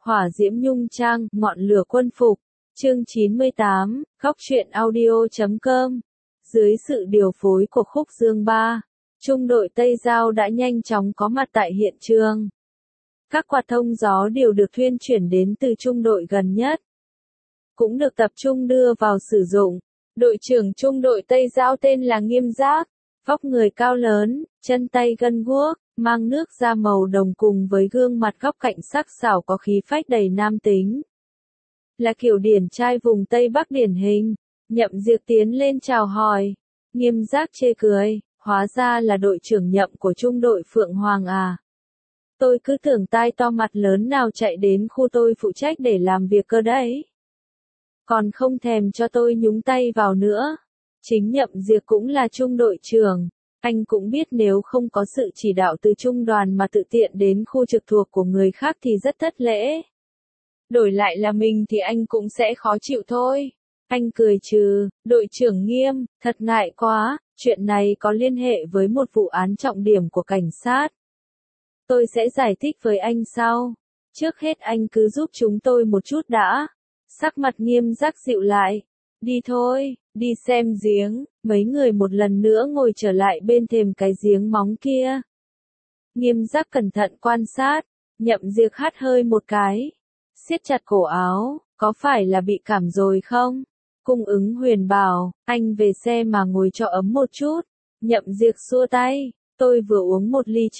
Hỏa diễm nhung trang, ngọn lửa quân phục. Chương 98, Góc truyện audio.com. Dưới sự điều phối của Khúc Dương Ba, trung đội Tây Giao đã nhanh chóng có mặt tại hiện trường. Các quạt thông gió đều được thuyên chuyển đến từ trung đội gần nhất, cũng được tập trung đưa vào sử dụng. Đội trưởng trung đội Tây Giao tên là Nghiêm Giác, vóc người cao lớn, chân tay gân guốc, mang nước da màu đồng cùng với gương mặt góc cạnh sắc sảo có khí phách đầy nam tính. Là kiểu điển trai vùng Tây Bắc điển hình. Nhậm Diệp tiến lên chào hỏi. Nghiêm Giác chê cười, hóa ra là đội trưởng Nhậm của trung đội Phượng Hoàng à. Tôi cứ tưởng tai to mặt lớn nào chạy đến khu tôi phụ trách để làm việc cơ đấy. Còn không thèm cho tôi nhúng tay vào nữa. Chính Nhậm Diệp cũng là trung đội trưởng. Anh cũng biết nếu không có sự chỉ đạo từ trung đoàn mà tự tiện đến khu trực thuộc của người khác thì rất thất lễ. Đổi lại là mình thì anh cũng sẽ khó chịu thôi. Anh cười trừ, đội trưởng Nghiêm, thật ngại quá, chuyện này có liên hệ với một vụ án trọng điểm của cảnh sát. Tôi sẽ giải thích với anh sau. Trước hết anh cứ giúp chúng tôi một chút đã. Sắc mặt Nghiêm Giác dịu lại. Đi thôi, đi xem giếng. Mấy người một lần nữa ngồi trở lại bên thềm cái giếng móng kia. Nghiêm Giác cẩn thận quan sát. Nhậm Diệp hắt hơi một cái, siết chặt cổ áo, có phải là bị cảm rồi không? Cung Ứng Huyền bảo, anh về xe mà ngồi cho ấm một chút. Nhậm Diệp xua tay, tôi vừa uống một ly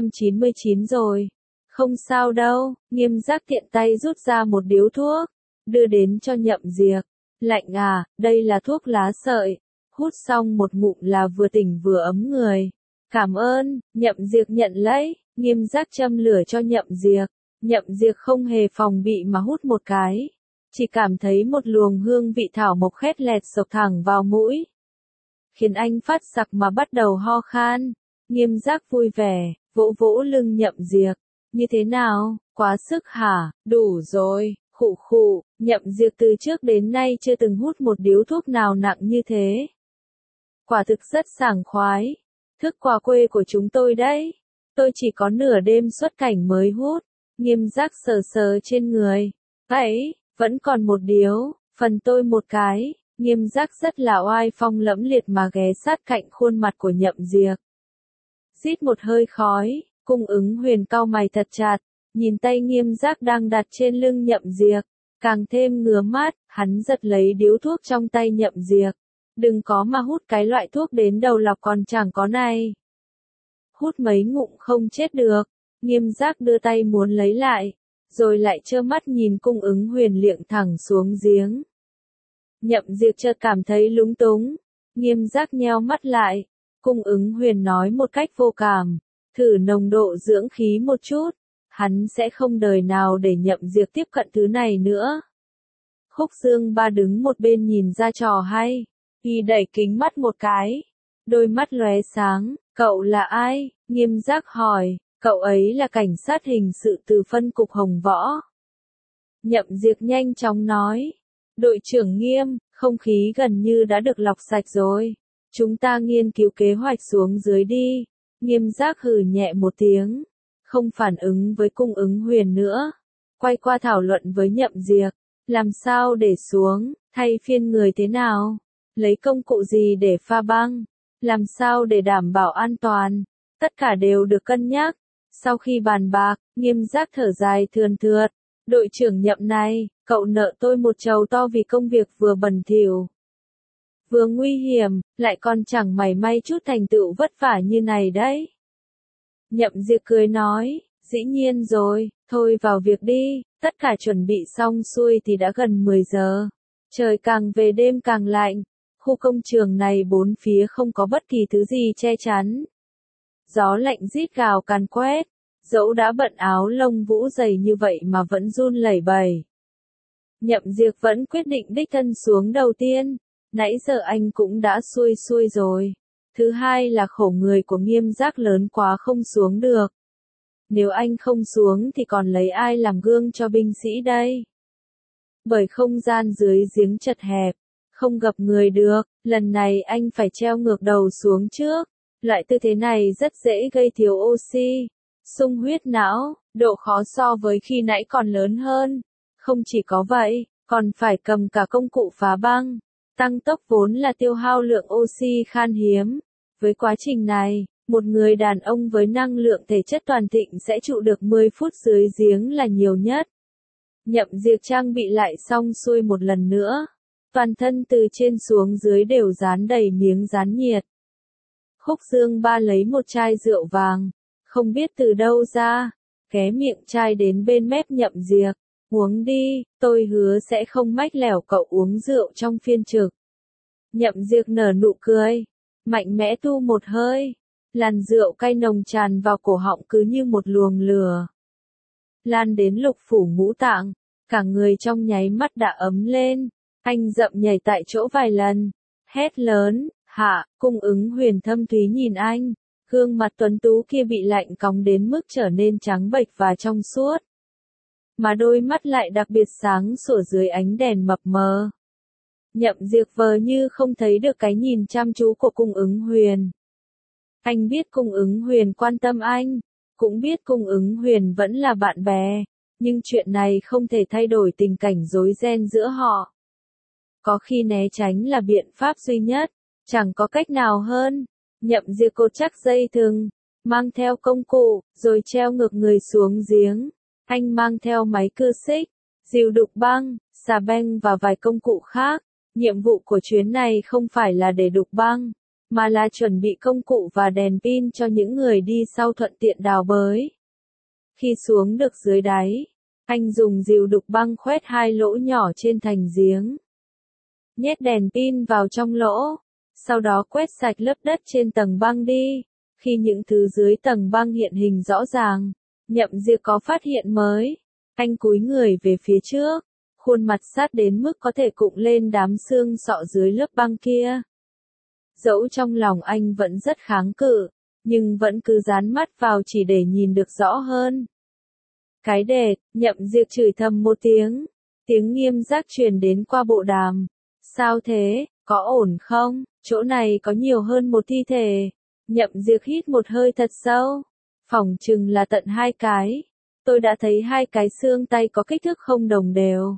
999 rồi. Không sao đâu. Nghiêm Giác tiện tay rút ra một điếu thuốc, đưa đến cho Nhậm Diệp. Lạnh à, đây là thuốc lá sợi. Hút xong một ngụm là vừa tỉnh vừa ấm người. Cảm ơn. Nhậm Diệp nhận lấy. Nghiêm Giác châm lửa cho Nhậm Diệp. Nhậm Diệp không hề phòng bị mà hút một cái. Chỉ cảm thấy một luồng hương vị thảo mộc khét lẹt xộc thẳng vào mũi, khiến anh phát sặc mà bắt đầu ho khan. Nghiêm Giác vui vẻ, vỗ vỗ lưng Nhậm Diệp. Như thế nào, quá sức hả? Đủ rồi, khụ khụ. Nhậm Diệp từ trước đến nay chưa từng hút một điếu thuốc nào nặng như thế. Quả thực rất sảng khoái. Thức quà quê của chúng tôi đấy. Tôi chỉ có nửa đêm xuất cảnh mới hút. Nghiêm Giác sờ sờ trên người. Ấy, vẫn còn một điếu, phần tôi một cái. Nghiêm Giác rất là oai phong lẫm liệt mà ghé sát cạnh khuôn mặt của Nhậm Diệp. Rít một hơi khói, Cung Ứng Huyền cau mày thật chặt, nhìn tay Nghiêm Giác đang đặt trên lưng Nhậm Diệp, càng thêm ngứa mắt, hắn giật lấy điếu thuốc trong tay Nhậm Diệp. Đừng có mà hút cái loại thuốc đến đầu lọc còn chẳng có này. Hút mấy ngụm không chết được. Nghiêm Giác đưa tay muốn lấy lại, rồi lại trơ mắt nhìn Cung Ứng Huyền liệng thẳng xuống giếng. Nhậm Diệp chợt cảm thấy lúng túng. Nghiêm Giác nheo mắt lại. Cung Ứng Huyền nói một cách vô cảm, thử nồng độ dưỡng khí một chút. Hắn sẽ không đời nào để Nhậm Diệp tiếp cận thứ này nữa. Khúc Dương Ba đứng một bên nhìn ra trò hay. Y đẩy kính mắt một cái, đôi mắt lóe sáng. Cậu là ai? Nghiêm Giác hỏi. Cậu ấy là cảnh sát hình sự từ phân cục Hồng Võ. Nhậm Diệp nhanh chóng nói. Đội trưởng Nghiêm, không khí gần như đã được lọc sạch rồi. Chúng ta nghiên cứu kế hoạch xuống dưới đi. Nghiêm Giác hừ nhẹ một tiếng, không phản ứng với Cung Ứng Huyền nữa. Quay qua thảo luận với Nhậm Diệp. Làm sao để xuống, thay phiên người thế nào? Lấy công cụ gì để pha băng? Làm sao để đảm bảo an toàn? Tất cả đều được cân nhắc. Sau khi bàn bạc, Nghiêm Giác thở dài thườn thượt. Đội trưởng Nhậm này, cậu nợ tôi một trầu to vì công việc vừa bẩn thỉu, vừa nguy hiểm, lại còn chẳng mảy may chút thành tựu vất vả như này đấy. Nhậm Diệp cười nói, dĩ nhiên rồi, thôi vào việc đi. Tất cả chuẩn bị xong xuôi thì đã gần 10 giờ. Trời càng về đêm càng lạnh. Khu công trường này bốn phía không có bất kỳ thứ gì che chắn. Gió lạnh rít gào càn quét, dẫu đã bận áo lông vũ dày như vậy mà vẫn run lẩy bẩy. Nhậm Diệp vẫn quyết định đích thân xuống đầu tiên. Nãy giờ anh cũng đã xuôi xuôi rồi. Thứ hai là khổ người của Nghiêm Giác lớn quá không xuống được. Nếu anh không xuống thì còn lấy ai làm gương cho binh sĩ đây? Bởi không gian dưới giếng chật hẹp, không gặp người được, lần này anh phải treo ngược đầu xuống trước. Loại tư thế này rất dễ gây thiếu oxy. xung huyết não, độ khó so với khi nãy còn lớn hơn. Không chỉ có vậy, còn phải cầm cả công cụ phá băng. Tăng tốc vốn là tiêu hao lượng oxy khan hiếm. Với quá trình này, một người đàn ông với năng lượng thể chất toàn thịnh sẽ trụ được 10 phút dưới giếng là nhiều nhất. Nhậm Diệt trang bị lại xong xuôi một lần nữa. Toàn thân từ trên xuống dưới đều dán đầy miếng dán nhiệt. Khúc Dương Ba lấy một chai rượu vàng, không biết từ đâu ra, ghé miệng chai đến bên mép Nhậm Diệt. Uống đi, tôi hứa sẽ không mách lẻo cậu uống rượu trong phiên trực. Nhậm Diệt nở nụ cười, mạnh mẽ tu một hơi. Làn rượu cay nồng tràn vào cổ họng cứ như một luồng lửa. Lan đến lục phủ ngũ tạng, cả người trong nháy mắt đã ấm lên. Anh dậm nhảy tại chỗ vài lần, hét lớn, hạ, Cung Ứng Huyền thâm thúy nhìn anh. Gương mặt tuấn tú kia bị lạnh cóng đến mức trở nên trắng bệch và trong suốt. Mà đôi mắt lại đặc biệt sáng sủa dưới ánh đèn mập mờ. Nhậm Diệt vờ như không thấy được cái nhìn chăm chú của Cung Ứng Huyền. Anh biết Cung Ứng Huyền quan tâm anh, cũng biết Cung Ứng Huyền vẫn là bạn bè, nhưng chuyện này không thể thay đổi tình cảnh rối ren giữa họ. Có khi né tránh là biện pháp duy nhất, chẳng có cách nào hơn. Nhậm Diệt cột chắc dây thừng, mang theo công cụ, rồi treo ngược người xuống giếng. Anh mang theo máy cưa xích, rìu đục băng, xà beng và vài công cụ khác. Nhiệm vụ của chuyến này không phải là để đục băng, mà là chuẩn bị công cụ và đèn pin cho những người đi sau thuận tiện đào bới. Khi xuống được dưới đáy, anh dùng rìu đục băng khoét 2 lỗ nhỏ trên thành giếng. Nhét đèn pin vào trong lỗ, sau đó quét sạch lớp đất trên tầng băng đi. Khi những thứ dưới tầng băng hiện hình rõ ràng, Nhậm Diệt có phát hiện mới. Anh cúi người về phía trước, khuôn mặt sát đến mức có thể cụng lên đám xương sọ dưới lớp băng kia. Dẫu trong lòng anh vẫn rất kháng cự, nhưng vẫn cứ dán mắt vào chỉ để nhìn được rõ hơn. Cái đệt, Nhậm Diệt chửi thầm một tiếng. Tiếng nghiêm giác truyền đến qua bộ đàm. Sao thế, có ổn không? Chỗ này có nhiều hơn một thi thể. Nhậm Diệt hít một hơi thật sâu. Phỏng chừng là tận 2 cái. Tôi đã thấy 2 cái xương tay có kích thước không đồng đều.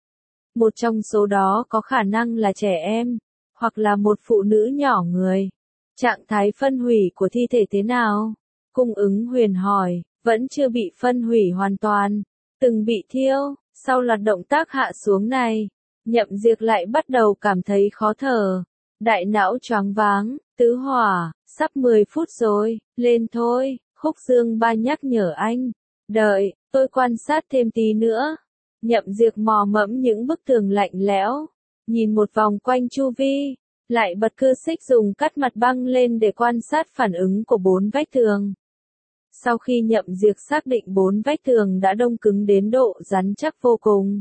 Một trong số đó có khả năng là trẻ em, hoặc là một phụ nữ nhỏ người. Trạng thái phân hủy của thi thể thế nào? Cung Ứng Huyền hỏi. Vẫn chưa bị phân hủy hoàn toàn, từng bị thiêu. Sau loạt động tác hạ xuống này, Nhậm Diệt lại bắt đầu cảm thấy khó thở. Đại não choáng váng, tứ hỏa, sắp 10 phút rồi, lên thôi. Khúc Dương Ba nhắc nhở anh. Đợi, tôi quan sát thêm tí nữa. Nhậm Diệt mò mẫm những bức tường lạnh lẽo, nhìn một vòng quanh chu vi, lại bật cưa xích dùng cắt mặt băng lên để quan sát phản ứng của 4 vách tường. Sau khi Nhậm Diệt xác định 4 vách tường đã đông cứng đến độ rắn chắc vô cùng,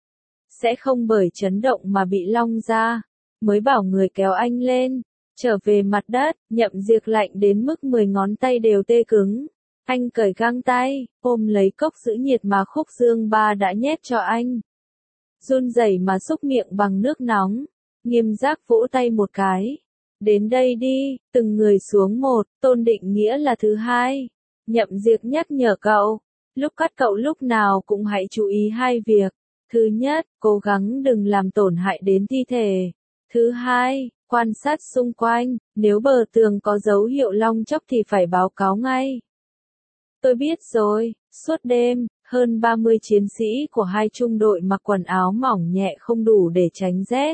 sẽ không bởi chấn động mà bị long ra, mới bảo người kéo anh lên. Trở về mặt đất, Nhậm Diệt lạnh đến mức 10 ngón tay đều tê cứng. Anh cởi găng tay, ôm lấy cốc giữ nhiệt mà Khúc Dương Ba đã nhét cho anh. Run rẩy mà xúc miệng bằng nước nóng. Nghiêm giác vỗ tay một cái. Đến đây đi, từng người xuống một, Tôn Định Nghĩa là thứ 2. Nhậm Diệt nhắc nhở cậu. Lúc cắt cậu lúc nào cũng hãy chú ý 2 việc. Thứ nhất, cố gắng đừng làm tổn hại đến thi thể. Thứ 2, quan sát xung quanh, nếu bờ tường có dấu hiệu long chóc thì phải báo cáo ngay. Tôi biết rồi. Suốt đêm, hơn 30 chiến sĩ của 2 trung đội mặc quần áo mỏng nhẹ không đủ để tránh rét.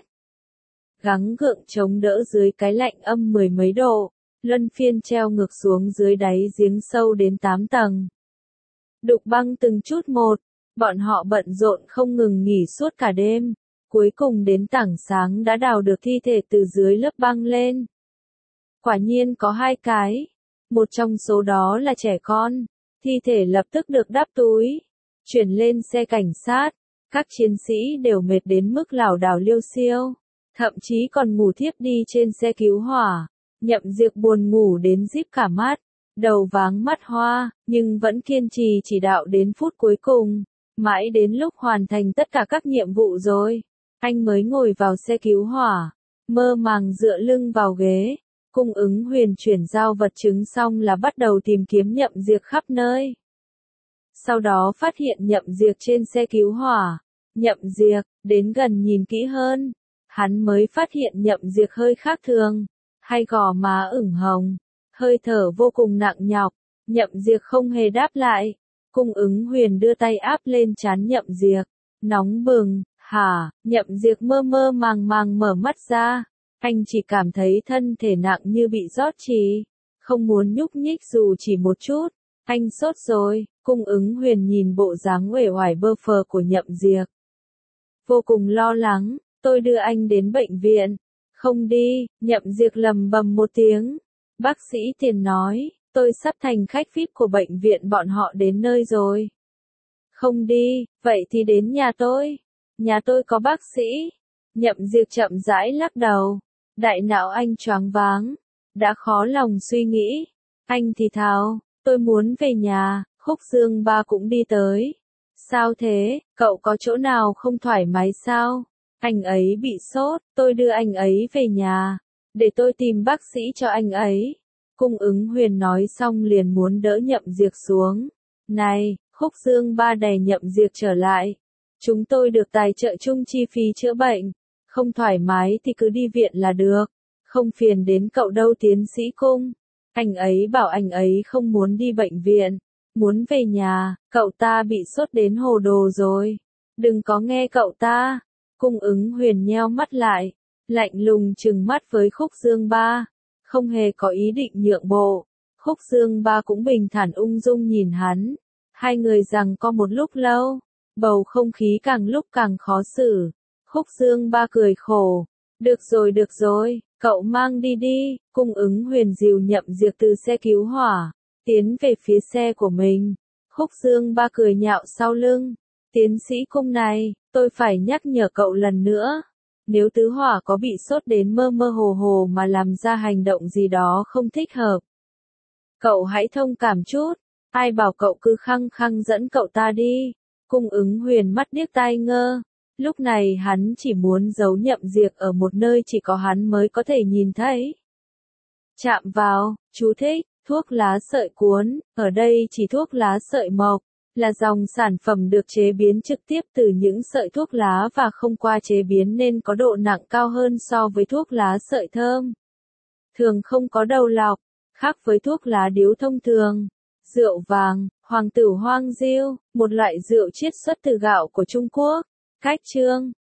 Gắng gượng chống đỡ dưới cái lạnh âm 10 mấy độ, luân phiên treo ngược xuống dưới đáy giếng sâu đến 8 tầng. Đục băng từng chút một, bọn họ bận rộn không ngừng nghỉ suốt cả đêm. Cuối cùng đến tảng sáng đã đào được thi thể từ dưới lớp băng lên. Quả nhiên có 2 cái. Một trong số đó là trẻ con. Thi thể lập tức được đắp túi, chuyển lên xe cảnh sát. Các chiến sĩ đều mệt đến mức lảo đảo liêu xiêu, thậm chí còn ngủ thiếp đi trên xe cứu hỏa. Nhậm Diệt buồn ngủ đến díp cả mắt, đầu váng mắt hoa, nhưng vẫn kiên trì chỉ đạo đến phút cuối cùng. Mãi đến lúc hoàn thành tất cả các nhiệm vụ rồi, anh mới ngồi vào xe cứu hỏa, mơ màng dựa lưng vào ghế. Cung ứng huyền chuyển giao vật chứng xong là bắt đầu tìm kiếm Nhậm Diệp khắp nơi. Sau đó phát hiện Nhậm Diệp trên xe cứu hỏa. Nhậm Diệp, đến gần nhìn kỹ hơn. Hắn mới phát hiện Nhậm Diệp hơi khác thường. Hai gò má ửng hồng. Hơi thở vô cùng nặng nhọc. Nhậm Diệp không hề đáp lại. Cung ứng huyền đưa tay áp lên trán Nhậm Diệp. Nóng bừng, hả, Nhậm Diệp mơ mơ màng màng mở mắt ra. Anh chỉ cảm thấy thân thể nặng như bị rót trì. Không muốn nhúc nhích dù chỉ một chút. Anh sốt rồi, cung ứng huyền nhìn bộ dáng uể oải bơ phờ của Nhậm Diệp. Vô cùng lo lắng, tôi đưa anh đến bệnh viện. Không đi, Nhậm Diệp lầm bầm một tiếng. Bác sĩ Tiền nói, tôi sắp thành khách VIP của bệnh viện bọn họ đến nơi rồi. Không đi, vậy thì đến nhà tôi. Nhà tôi có bác sĩ. Nhậm Diệp chậm rãi lắc đầu. Đại não anh choáng váng. Đã khó lòng suy nghĩ. Anh thì thào, tôi muốn về nhà. Khúc Dương Ba cũng đi tới. Sao thế, cậu có chỗ nào không thoải mái sao? Anh ấy bị sốt, tôi đưa anh ấy về nhà. Để tôi tìm bác sĩ cho anh ấy. Cung ứng huyền nói xong liền muốn đỡ Nhậm Diệp xuống. Này, Khúc Dương Ba đè Nhậm Diệp trở lại. Chúng tôi được tài trợ chung chi phí chữa bệnh. Không thoải mái thì cứ đi viện là được. Không phiền đến cậu đâu tiến sĩ Cung. Anh ấy bảo anh ấy không muốn đi bệnh viện. Muốn về nhà, cậu ta bị sốt đến hồ đồ rồi. Đừng có nghe cậu ta. Cung ứng huyền nheo mắt lại. Lạnh lùng trừng mắt với Khúc Dương Ba. Không hề có ý định nhượng bộ. Khúc Dương Ba cũng bình thản ung dung nhìn hắn. Hai người giằng co một lúc lâu. Bầu không khí càng lúc càng khó xử. Khúc Dương Ba cười khổ. Được rồi, cậu mang đi đi. Cung ứng huyền dìu Nhậm Diệp từ xe cứu hỏa. Tiến về phía xe của mình. Khúc Dương Ba cười nhạo sau lưng. Tiến sĩ Cung này, tôi phải nhắc nhở cậu lần nữa. Nếu tứ hỏa có bị sốt đến mơ mơ hồ hồ mà làm ra hành động gì đó không thích hợp. Cậu hãy thông cảm chút. Ai bảo cậu cứ khăng khăng dẫn cậu ta đi. Cung ứng huyền mắt điếc tai ngơ. Lúc này hắn chỉ muốn giấu Nhậm Diệp ở một nơi chỉ có hắn mới có thể nhìn thấy. Chạm vào, chú thích, thuốc lá sợi cuốn, ở đây chỉ thuốc lá sợi mộc, là dòng sản phẩm được chế biến trực tiếp từ những sợi thuốc lá và không qua chế biến nên có độ nặng cao hơn so với thuốc lá sợi thơm. Thường không có đầu lọc, khác với thuốc lá điếu thông thường. Rượu vàng, hoàng tử hoang diêu, một loại rượu chiết xuất từ gạo của Trung Quốc. Cách chương